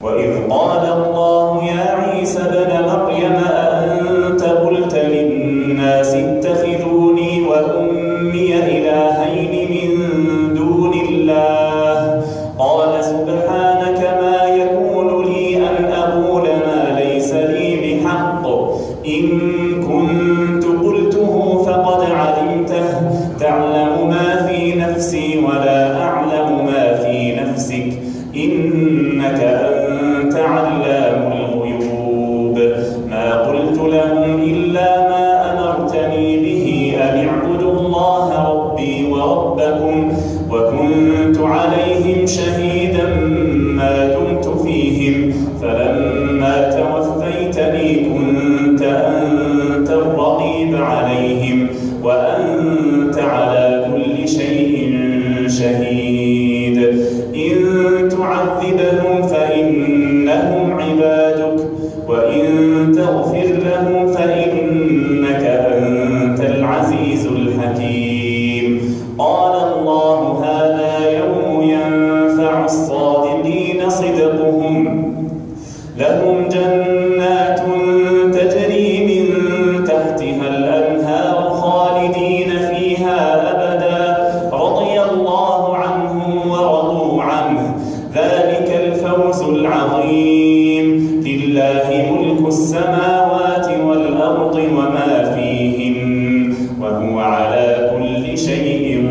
وإذ قال الله يا عيسى ابن مريم أأنت قلت للناس اتخذوني وأمي إلهين من دون الله قال سبحانك ما يكون لي أن أقول ما ليس لي بحق إن كنت قلته فقد علمته تعلم ما في نفسي ولا أعلم ما في نفسك إنك أنت علام الغيوب ما قلت لهم إلا ما أمرتني به أن اعبدوا الله ربي وربكم وكنت عليهم شهيدا ما دمت فيهم فلما توفيتني كنت أنت الرقيب عليهم وأنت على كل شيء شهيد إن تعذبهم فإنهم عبادك وإن تغفر لهم فإنك أنت العزيز الحكيم قال الله هذا يوم ينفع الصادقين صدقهم لهم جنات تجري من تحتها الأنهار خالدين فيها أبدا رضي الله عنهم ورضوا عنه ذلك الفوز العظيم لله ملك السماوات والأرض وما فيهن وهو على كل شيء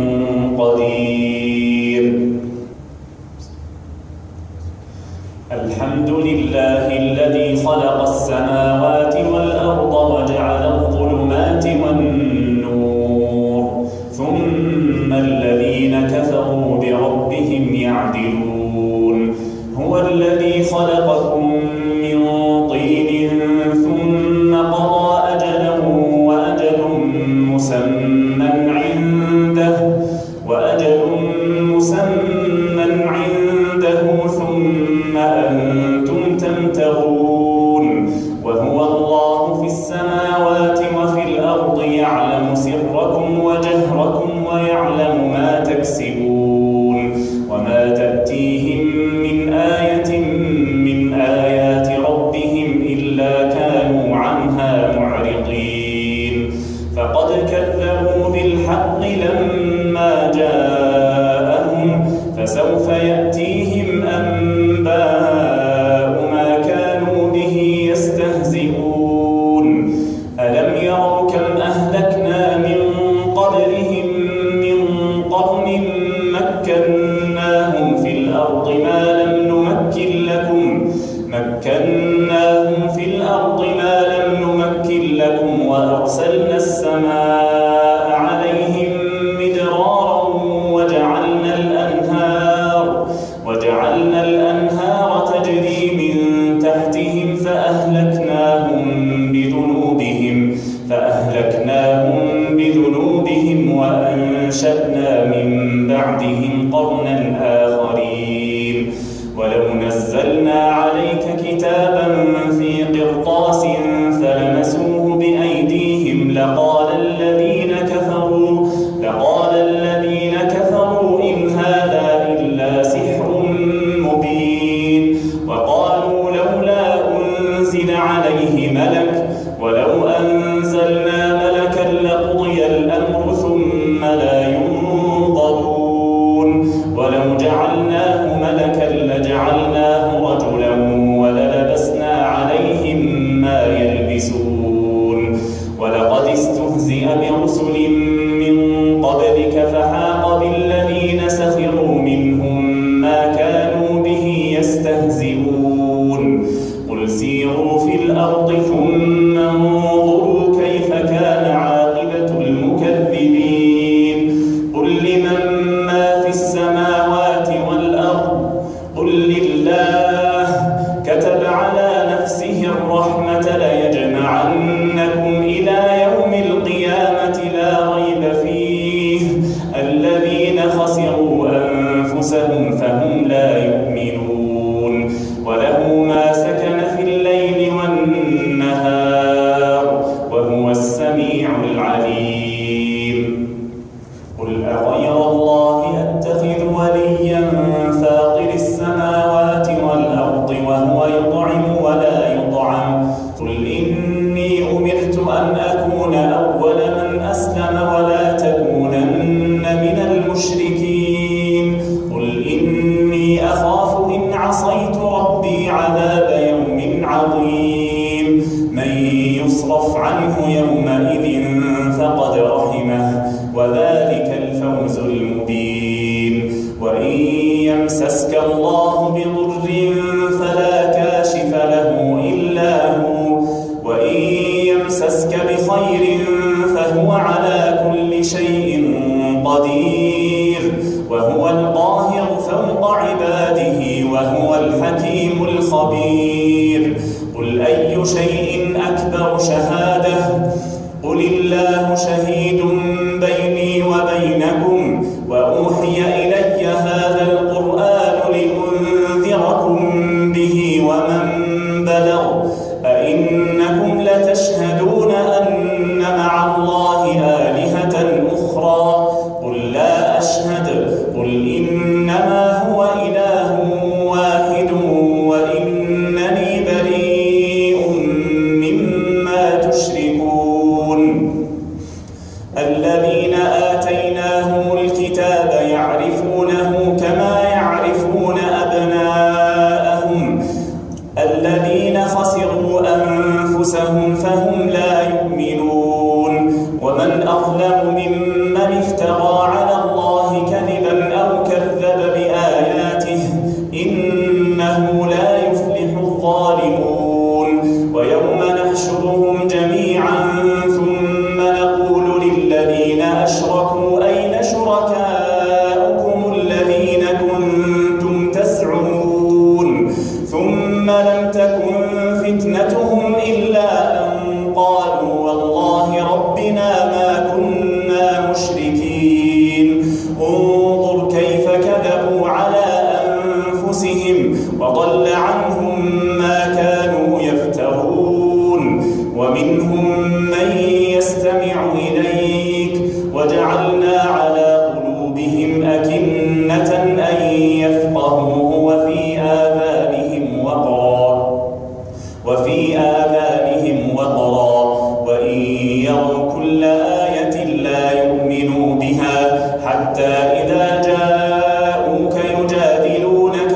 قدير الحمد لله الذي خلق السماوات والأرض وجعل الظلمات والنور ثم الذين كفروا بربهم يعدلون هو الذي خلقكم من طين ثم قضى أجلا وأجل مسمى عنده ثم أنتم تمترون وهو الله في السماوات وفي الأرض يعلم سركم وجهركم ويعلم ما تكسبون وما تأتيهم من آية من آيات ربهم إلا كانوا عنها معرضين فقد كذبوا بالحق لما جاءهم فسوف يأتيهم أنباء ما كانوا به يستهزئون ألم يروا كم أهلكنا من قبلهم من قرن مكناهم في الأرض ما لم نمكن لكم وأرسلنا السماء عليهم مدرارا وجعلنا الأنهار تجري من تحتهم فأهلكناهم بذنوبهم وأنشأنا من بعدهم قرنا آخرين ولو نزلنا عليك كتابا في قرطاس فلمسوه بأيديهم لقال الذين كفروا إن هذا إلا سحر مبين وقالوا لولا أنزل عليه ملك ولو أنزلنا ملكا لقضي الأمر ثم لا ينظرون ولو جعلناه ملكا لجعلناه رجلا وللبسنا عليهم ما يلبسون ولقد استهزئ برسل من قبلك فحاق بالذين سخروا منهم ما كانوا به يستهزئون قل سيروا في الأرض ثم انظروا كيف كان عاقبة المكذبين قل لمن ما في السماوات والأرض قل لله كتب على نفسه الرحمة ليجمعنكم إلى يوم القيامة لا ريب فيه الذين خسروا أنفسهم فهم لا يؤمنون وله ما سكن في الليل والنهار وهو السميع العليم قل أغير الله أتخذ وليا فاطر السماوات والأرض وهو ربي عذاب يوم عظيم من يصرف عنه يومئذ فقد رحمه وذلك الفوز المبين وإن يمسسك الله بضر فلا كاشف له إلا هو وإن يمسسك بخير فهو على كل شيء قدير وهو القاهر فوق عباده وهو الحكيم الخبير قل أي شيء أكبر شهادة قل الله شهيد بيني وبينكم وأوحي إلي هذا القرآن لأنذركم به ومن بلغ أئنكم لتشهدون أن مع الله آلهة أخرى قل لا أشهد قل إنما هو إله واحد وإنني بريء مما تشركون الذين آتيناهم الكتاب يعرفونه كما يعرفون أبناءهم الذين خسروا أنفسهم فهم لا يؤمنون ومن أظلم ممن افترى على الله كذبا أو كذب بآياته إنه لا يفلح الظالمون ويوم نحشرهم جميعا ثم نقول للذين أشركوا أين شركاؤكم الذين كنتم تزعمون ثم لم تكن فتنتهم إلا أن قالوا والله ربنا ما كنا مشركين انظر كيف كذبوا على أنفسهم وضل عنهم ما كانوا يفترون ومنهم من يستمع إليك وجعلنا على قلوبهم أكنة أن يفقهوه وفي آذانهم وقرا وإن يروا كل آية لا يؤمنوا بها حتى إذا جاءوك يجادلونك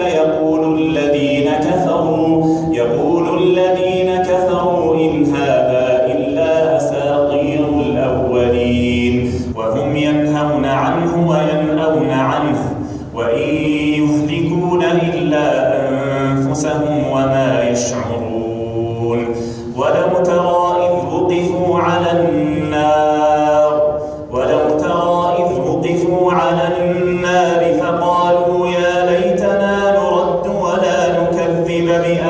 يقول الذين كفروا إن هذا إلا أساطير الأولين وهم ينهون عنه وينأون عنه وإن يهلكون إلا أنفسهم وما يشعرون ولو ترى إذ وقفوا على النار فقالوا يا ليتنا نرد ولا نكذب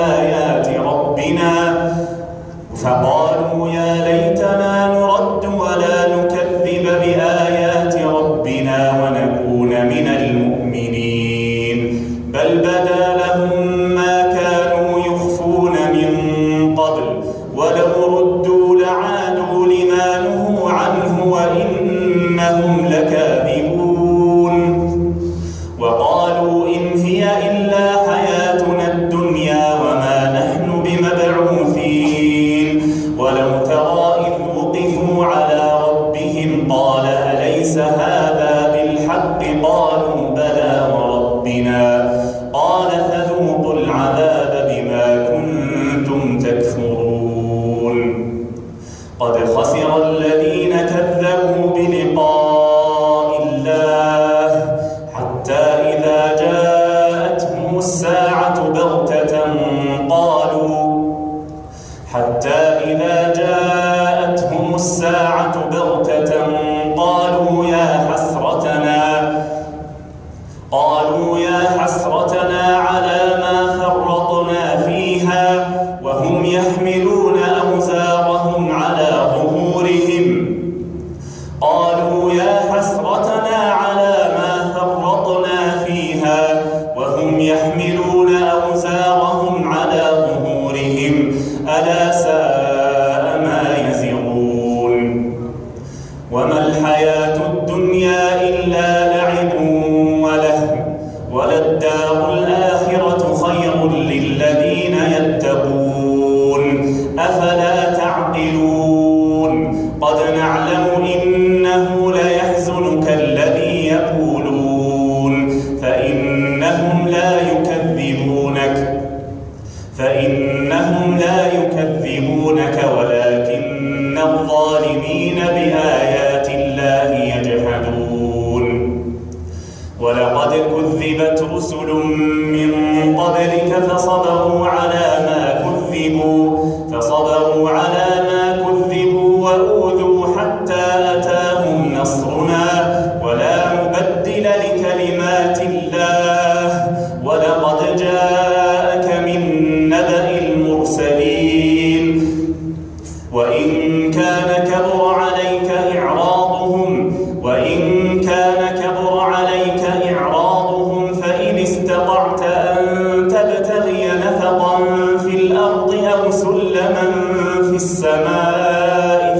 بآيات ربنا ونكون من المؤمنين بل بدا لهم ما كانوا يخفون من قبل ولو ردوا لعادوا لما نهوا عنه وإنهم لكاذبون وقالوا إن هي إلا حياتنا الدنيا وما نحن بمبعوثين ولو ترى إذ وقفوا على ربهم قال أليس هذا بالحق قالوا بلى وربنا قال فذوقوا العذاب بما كنتم تكفرون قد خسر الذين كذبوا بلقاء الله حتى إذا جاءتهم الساعة بغتة قالوا يا حسرتنا على ما فرطنا فيها وهم يحملون أوزارهم على ظهورهم ألا ساء ما يزرون وما الحياة الدنيا إلا لعب ولهو وللدار الآخرة خير للذين يتقون أفلا تعقلون قد نعلم إنه ليحزنك الذي يقولون فإنهم لا يكذبونك فإنهم لا يكذبونك ولكن الظالمين بآيات الله يجحدون. ولقد كذبت رسل من قبلك فصبروا على ما كذبوا وأوذوا حتى أتاهم نصرنا ولا مبدل لكلمات الله ولقد جاءك من نبأ المرسلين. وإن كان كبر عليك إعراضهم فإن استطعت أن تبتغي نفقا في الأرض أو سلما في السماء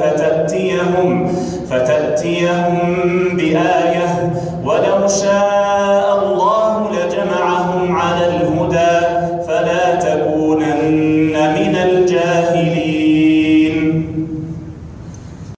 فتأتيهم بآية ولو شاء الله لجمعهم على الهدى فلا تكونن